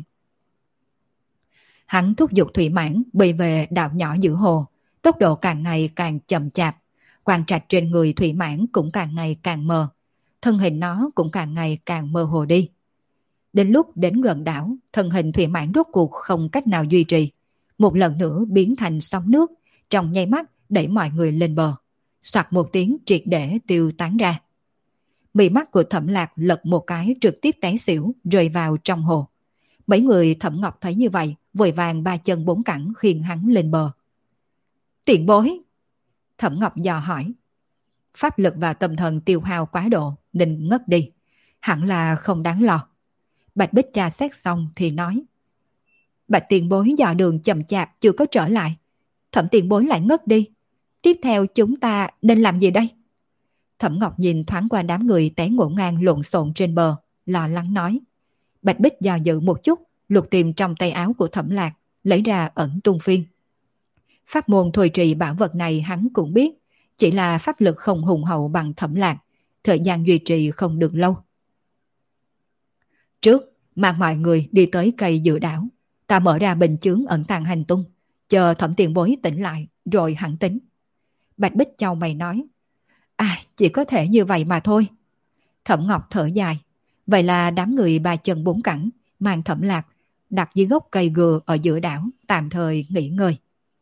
Hắn thúc giục thủy mãn bay về đảo nhỏ giữa hồ, tốc độ càng ngày càng chậm chạp, quang trạch trên người thủy mãn cũng càng ngày càng mờ, thân hình nó cũng càng ngày càng mơ hồ đi. Đến lúc đến gần đảo, thân hình thủy mãn rốt cuộc không cách nào duy trì, một lần nữa biến thành sóng nước, trong nháy mắt đẩy mọi người lên bờ, soạt một tiếng triệt để tiêu tán ra. Mí mắt của Thẩm Lạc lật một cái trực tiếp té xỉu rơi vào trong hồ. Mấy người Thẩm Ngọc thấy như vậy, vội vàng ba chân bốn cẳng khiêng hắn lên bờ. Tiền bối! Thẩm Ngọc dò hỏi. Pháp lực và tâm thần tiêu hao quá độ nên ngất đi, hẳn là không đáng lo. Bạch Bích tra xét xong thì nói. Bạch tiền bối dò đường chậm chạp chưa có trở lại, Thẩm tiền bối lại ngất đi. Tiếp theo chúng ta nên làm gì đây? Thẩm Ngọc nhìn thoáng qua đám người té ngổn ngang lộn xộn trên bờ, lo lắng nói. Bạch Bích dò dự một chút, lục tìm trong tay áo của Thẩm Lạc, lấy ra ẩn tung phiên. Pháp môn thôi trì bảo vật này hắn cũng biết, chỉ là pháp lực không hùng hậu bằng Thẩm Lạc, thời gian duy trì không được lâu. Trước, mang mọi người đi tới cây giữa đảo, ta mở ra bình chướng ẩn tàng hành tung, chờ Thẩm tiền bối tỉnh lại, rồi hẳn tính. Bạch Bích chau mày nói. Chỉ có thể như vậy mà thôi. Thẩm Ngọc thở dài. Vậy là đám người ba chân bốn cẳng mang Thẩm Lạc đặt dưới gốc cây gừa ở giữa đảo, tạm thời nghỉ ngơi.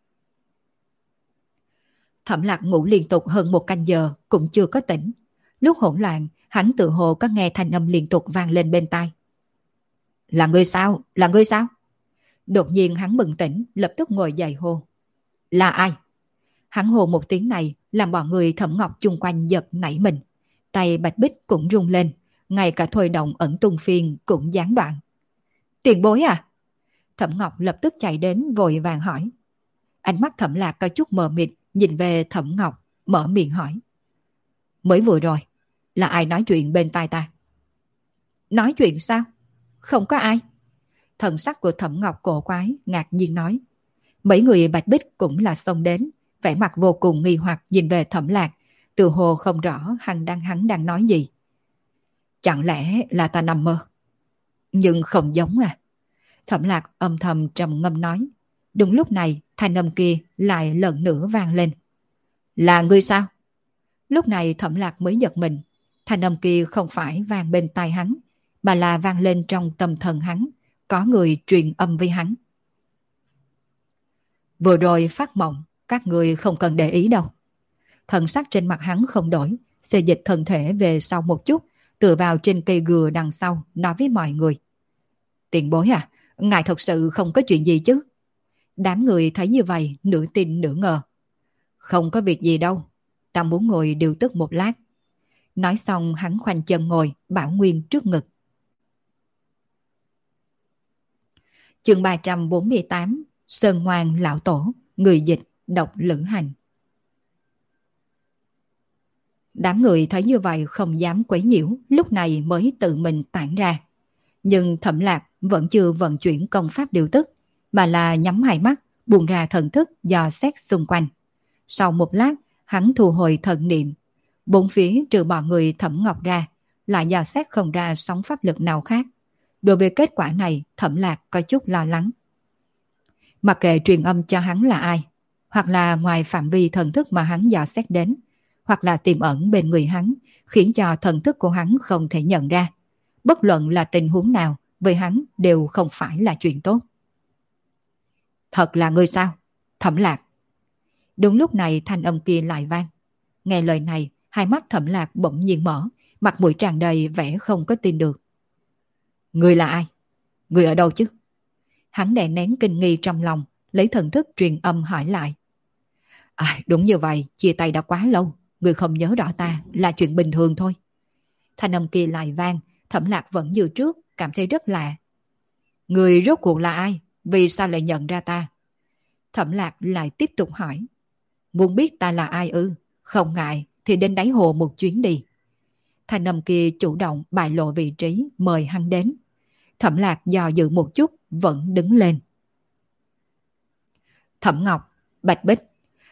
Thẩm Lạc ngủ liên tục hơn một canh giờ cũng chưa có tỉnh. Lúc hỗn loạn, hắn tự hồ có nghe thanh âm liên tục vang lên bên tai. Là ngươi sao? Là ngươi sao? Đột nhiên hắn bừng tỉnh, lập tức ngồi dậy hô. Là ai? Hắn hô một tiếng này làm bọn người Thẩm Ngọc chung quanh giật nảy mình. Tay Bạch Bích cũng rung lên, ngay cả thôi động ẩn tung phiên cũng gián đoạn. Tiền bối à? Thẩm Ngọc lập tức chạy đến vội vàng hỏi. Ánh mắt Thẩm Lạc có chút mờ mịt nhìn về Thẩm Ngọc, mở miệng hỏi. Mới vừa rồi, là ai nói chuyện bên tai ta? Nói chuyện sao? Không có ai. Thần sắc của Thẩm Ngọc cổ quái, ngạc nhiên nói. Mấy người Bạch Bích cũng là xông đến, vẻ mặt vô cùng nghi hoặc nhìn về Thẩm Lạc, tự hồ không rõ hắn đang nói gì. Chẳng lẽ là ta nằm mơ? Nhưng không giống à? Thẩm Lạc âm thầm trầm ngâm nói. Đúng lúc này, thanh âm kia lại lần nữa vang lên. Là ngươi sao? Lúc này Thẩm Lạc mới giật mình. Thanh âm kia không phải vang bên tai hắn, mà là vang lên trong tâm thần hắn, có người truyền âm với hắn. Vừa rồi phát mộng, các người không cần để ý đâu. Thần sắc trên mặt hắn không đổi, xê dịch thân thể về sau một chút, tựa vào trên cây gừa đằng sau, nói với mọi người. Tiền bối à, ngài thật sự không có chuyện gì chứ? Đám người thấy như vậy, nửa tin nửa ngờ. Không có việc gì đâu, ta muốn ngồi điều tức một lát. Nói xong hắn khoanh chân ngồi, bảo nguyên trước ngực. Chương 348, Sơn Ngoan Lão Tổ, người dịch, độc Lữ Hành. Đám người thấy như vậy không dám quấy nhiễu, lúc này mới tự mình tản ra. Nhưng Thẩm Lạc vẫn chưa vận chuyển công pháp điều tức, mà là nhắm hai mắt, buông ra thần thức dò xét xung quanh. Sau một lát, hắn thu hồi thần niệm. Bốn phía trừ bọn người Thẩm Ngọc ra, lại dò xét không ra sóng pháp lực nào khác. Đối với kết quả này, Thẩm Lạc có chút lo lắng. Mặc kệ truyền âm cho hắn là ai, hoặc là ngoài phạm vi thần thức mà hắn dò xét đến, hoặc là tiềm ẩn bên người hắn, khiến cho thần thức của hắn không thể nhận ra. Bất luận là tình huống nào, với hắn đều không phải là chuyện tốt. Thật là ngươi sao? Thẩm Lạc. Đúng lúc này thanh âm kia lại vang. Nghe lời này, hai mắt Thẩm Lạc bỗng nhiên mở, mặt mũi tràn đầy vẻ không có tin được. Ngươi là ai? Ngươi ở đâu chứ? Hắn đè nén kinh nghi trong lòng, lấy thần thức truyền âm hỏi lại. Đúng như vậy, chia tay đã quá lâu, ngươi không nhớ rõ ta là chuyện bình thường thôi. Thanh âm kia lại vang, Thẩm Lạc vẫn như trước, cảm thấy rất lạ. Ngươi rốt cuộc là ai? Vì sao lại nhận ra ta? Thẩm Lạc lại tiếp tục hỏi. Muốn biết ta là ai ư? Không ngại thì đến đáy hồ một chuyến đi. Thanh âm kia chủ động bại lộ vị trí, mời hắn đến. Thẩm Lạc do dự một chút, vẫn đứng lên. Thẩm Ngọc, Bạch Bích,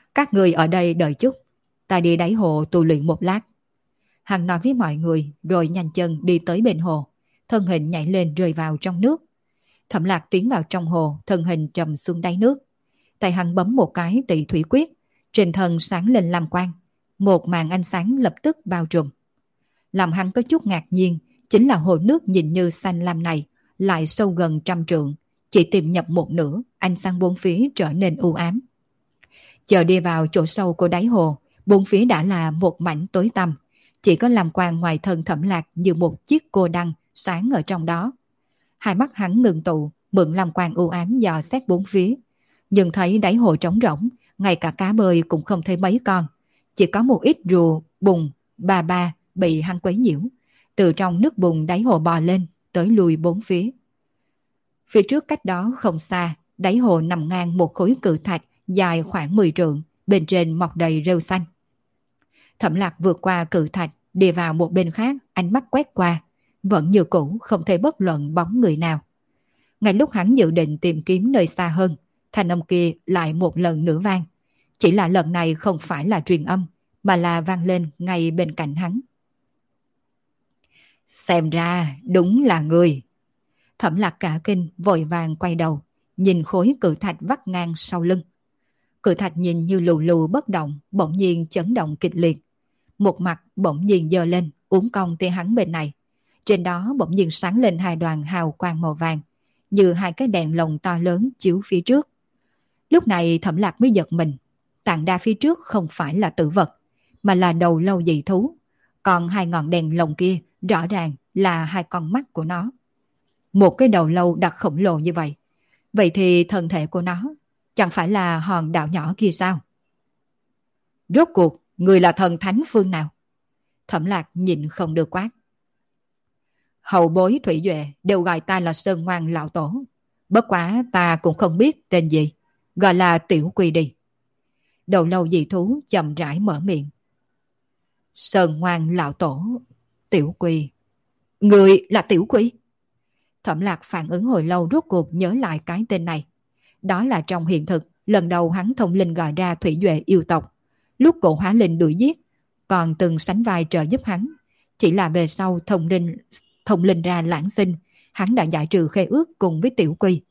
Các người ở đây đợi chút, ta đi đáy hồ tu luyện một lát. Hắn nói với mọi người rồi nhanh chân đi tới bên hồ, thân hình nhảy lên rơi vào trong nước. Thẩm Lạc tiến vào trong hồ, thân hình trầm xuống đáy nước. Tay hắn bấm một cái Tỳ thủy quyết, trên thân sáng lên lam quang, một màn ánh sáng lập tức bao trùm. Làm hắn có chút ngạc nhiên, chính là hồ nước nhìn như xanh lam này lại sâu gần 100 trượng, chỉ tìm nhập một nửa, ánh sáng bốn phía trở nên u ám. Chờ đi vào chỗ sâu của đáy hồ, bốn phía đã là một mảnh tối tăm, chỉ có lam quang ngoài thân Thẩm Lạc như một chiếc cô đăng sáng ở trong đó. Hai mắt hắn ngừng tụ, mượn lam quang u ám dò xét bốn phía, nhưng thấy đáy hồ trống rỗng, ngay cả cá bơi cũng không thấy mấy con, chỉ có một ít rùa, bùn, ba ba bị hắn quấy nhiễu, từ trong nước bùn đáy hồ bò lên, tới lui bốn phía. Phía trước cách đó không xa, đáy hồ nằm ngang một khối cự thạch dài khoảng 10 trượng, bên trên mọc đầy rêu xanh. Thẩm Lạc vượt qua cự thạch, đi vào một bên khác, ánh mắt quét qua, vẫn như cũ không thể bất luận bóng người nào. Ngay lúc hắn dự định tìm kiếm nơi xa hơn, thanh âm kia lại một lần nữa vang. Chỉ là lần này không phải là truyền âm, mà là vang lên ngay bên cạnh hắn. Xem ra đúng là người. Thẩm Lạc cả kinh vội vàng quay đầu, nhìn khối cự thạch vắt ngang sau lưng. Cự thạch nhìn như lù lù bất động, bỗng nhiên chấn động kịch liệt. Một mặt bỗng nhiên giơ lên, uốn cong tia hắn bên này. Trên đó bỗng nhiên sáng lên hai đoàn hào quang màu vàng, như hai cái đèn lồng to lớn chiếu phía trước. Lúc này Thẩm Lạc mới giật mình. Tảng đá phía trước không phải là tử vật, mà là đầu lâu dị thú. Còn hai ngọn đèn lồng kia rõ ràng là hai con mắt của nó. Một cái đầu lâu đặc khổng lồ như vậy. Vậy thì thân thể của nó chẳng phải là hòn đảo nhỏ kia sao? Rốt cuộc, người là thần thánh phương nào? Thẩm Lạc nhịn không được quát. Hậu bối Thủy Duệ đều gọi ta là Sơn Ngoan Lão Tổ. Bất quá ta cũng không biết tên gì. Gọi là Tiểu Quy đi. Đầu lâu dị thú chậm rãi mở miệng. Sơn Ngoan Lão Tổ, Tiểu Quy. Người là Tiểu Quy? Thẩm Lạc phản ứng hồi lâu rốt cuộc nhớ lại cái tên này. Đó là trong hiện thực, lần đầu hắn thông linh gọi ra Thủy Duệ yêu tộc. Lúc cổ hóa linh đuổi giết, còn từng sánh vai trợ giúp hắn. Chỉ là về sau thông linh ra lãng sinh, hắn đã giải trừ khế ước cùng với Tiểu Quy.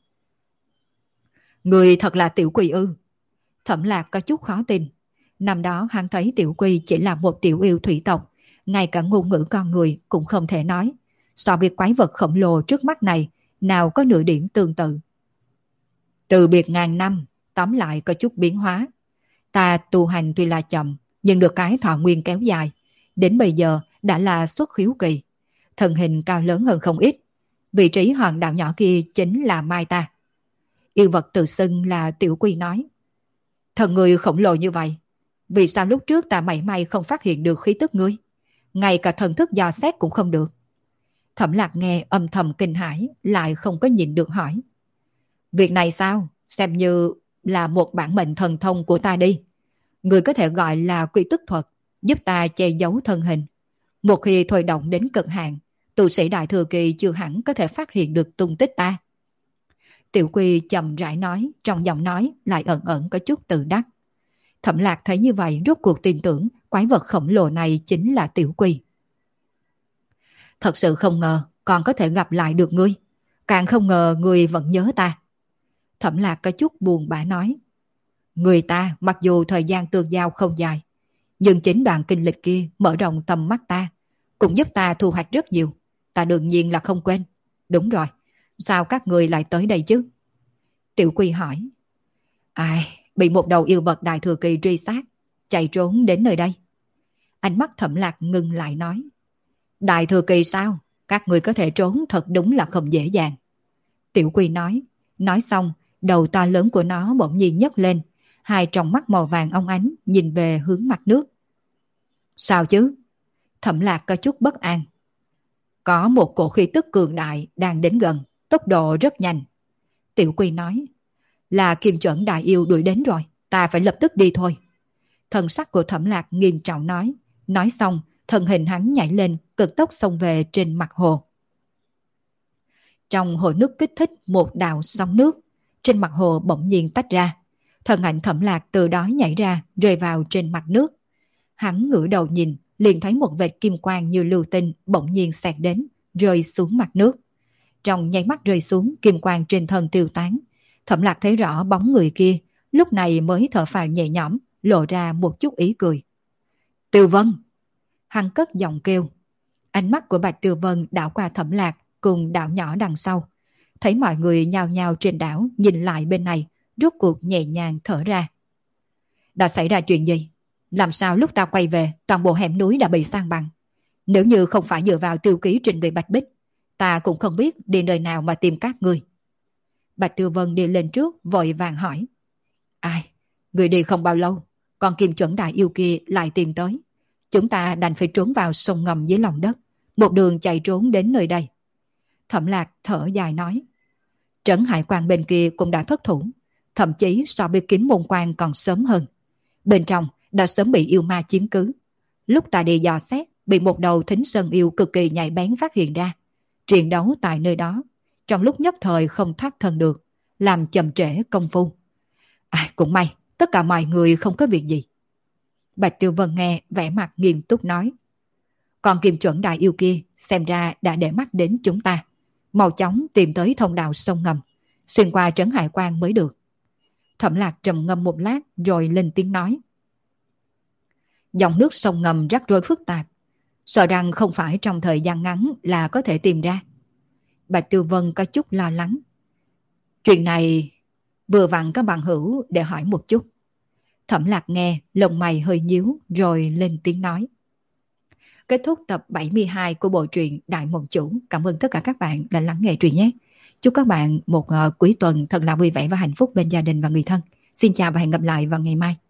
Người thật là Tiểu Quy ư? Thẩm Lạc có chút khó tin. Năm đó hắn thấy Tiểu Quy chỉ là một tiểu yêu thủy tộc, ngay cả ngôn ngữ con người cũng không thể nói. So với quái vật khổng lồ trước mắt này, nào có nửa điểm tương tự. Từ biệt ngàn năm, tóm lại có chút biến hóa. Ta tu hành tuy là chậm, nhưng được cái thọ nguyên kéo dài. Đến bây giờ đã là xuất khiếu kỳ. Thân hình cao lớn hơn không ít. Vị trí hòn đảo nhỏ kia chính là Mai ta. Yêu vật tự xưng là Tiểu Quy nói. Thần người khổng lồ như vậy, vì sao lúc trước ta mảy may không phát hiện được khí tức ngươi? Ngay cả thần thức dò xét cũng không được. Thẩm Lạc nghe âm thầm kinh hãi, lại không có nhìn được hỏi. Việc này sao? Xem như là một bản mệnh thần thông của ta đi. Người có thể gọi là quy tức thuật, giúp ta che giấu thân hình. Một khi thôi động đến cực hạn, tu sĩ đại thừa kỳ chưa hẳn có thể phát hiện được tung tích ta. Tiểu Quy chậm rãi nói, trong giọng nói lại ẩn ẩn có chút tự đắc. Thẩm Lạc thấy như vậy rốt cuộc tin tưởng quái vật khổng lồ này chính là Tiểu Quy. Thật sự không ngờ còn có thể gặp lại được ngươi. Càng không ngờ ngươi vẫn nhớ ta. Thẩm Lạc có chút buồn bã nói. Người ta mặc dù thời gian tương giao không dài, nhưng chính đoạn kinh lịch kia mở rộng tầm mắt ta, cũng giúp ta thu hoạch rất nhiều. Ta đương nhiên là không quên. Đúng rồi, sao các người lại tới đây chứ? Tiểu Quy hỏi. Ai, bị một đầu yêu vật đại thừa kỳ truy sát, chạy trốn đến nơi đây. Ánh mắt Thẩm Lạc ngưng lại nói. Đại thừa kỳ sao? Các người có thể trốn thật đúng là không dễ dàng. Tiểu Quy nói. Nói xong, đầu to lớn của nó bỗng nhiên nhấc lên, hai tròng mắt màu vàng óng ánh nhìn về hướng mặt nước. Sao chứ? Thẩm Lạc có chút bất an. Có một cổ khí tức cường đại đang đến gần, tốc độ rất nhanh. Tiểu Quy nói. Là Kim Chuẩn đại yêu đuổi đến rồi, ta phải lập tức đi thôi. Thần sắc của Thẩm Lạc nghiêm trọng nói. Nói xong, thân hình hắn nhảy lên, cực tốc xông về trên mặt hồ. Trong hồ nước kích thích một đạo sóng nước, trên mặt hồ bỗng nhiên tách ra. Thân ảnh Thẩm Lạc từ đó nhảy ra, rơi vào trên mặt nước. Hắn ngửa đầu nhìn, liền thấy một vệt kim quang như lưu tinh bỗng nhiên xẹt đến, rơi xuống mặt nước. Trong nháy mắt rơi xuống, kim quang trên thân tiêu tán. Thẩm Lạc thấy rõ bóng người kia, lúc này mới thở phào nhẹ nhõm, lộ ra một chút ý cười. Tiêu Vân! Hắn cất giọng kêu. Ánh mắt của Bạch Tiêu Vân đảo qua Thẩm Lạc cùng đảo nhỏ đằng sau. Thấy mọi người nhao nhao trên đảo nhìn lại bên này, rốt cuộc nhẹ nhàng thở ra. Đã xảy ra chuyện gì? Làm sao lúc ta quay về, toàn bộ hẻm núi đã bị san bằng? Nếu như không phải dựa vào tiêu ký trên người Bạch Bích, ta cũng không biết đi nơi nào mà tìm các ngươi. Bạch Tiêu Vân đi lên trước vội vàng hỏi. Ai? Người đi không bao lâu, còn Kim Chuẩn đại yêu kia lại tìm tới. Chúng ta đành phải trốn vào sông ngầm dưới lòng đất, một đường chạy trốn đến nơi đây. Thẩm Lạc thở dài nói. Trấn Hải Quan bên kia cũng đã thất thủ, thậm chí so với Kiếm Môn Quan còn sớm hơn. Bên trong đã sớm bị yêu ma chiếm cứ. Lúc ta đi dò xét, bị một đầu thính sơn yêu cực kỳ nhạy bén phát hiện ra. Chiến đấu tại nơi đó, trong lúc nhất thời không thoát thân được, làm chậm trễ công phu. Cũng may, tất cả mọi người không có việc gì. Bạch Tiêu Vân nghe vẻ mặt nghiêm túc nói. Còn Kim Chuẩn đại yêu kia xem ra đã để mắt đến chúng ta. Mau chóng tìm tới thông đạo sông ngầm, xuyên qua Trấn Hải Quan mới được. Thẩm Lạc trầm ngâm một lát rồi lên tiếng nói. Dòng nước sông ngầm rắc rối phức tạp, sợ rằng không phải trong thời gian ngắn là có thể tìm ra. Bạch Tiêu Vân có chút lo lắng. Chuyện này vừa vặn có bằng hữu để hỏi một chút. Thẩm Lạc nghe, lông mày hơi nhíu rồi lên tiếng nói. Kết thúc tập 72 của bộ truyện Đại Mộng Chủ. Cảm ơn tất cả các bạn đã lắng nghe truyện nhé. Chúc các bạn một cuối tuần thật là vui vẻ và hạnh phúc bên gia đình và người thân. Xin chào và hẹn gặp lại vào ngày mai.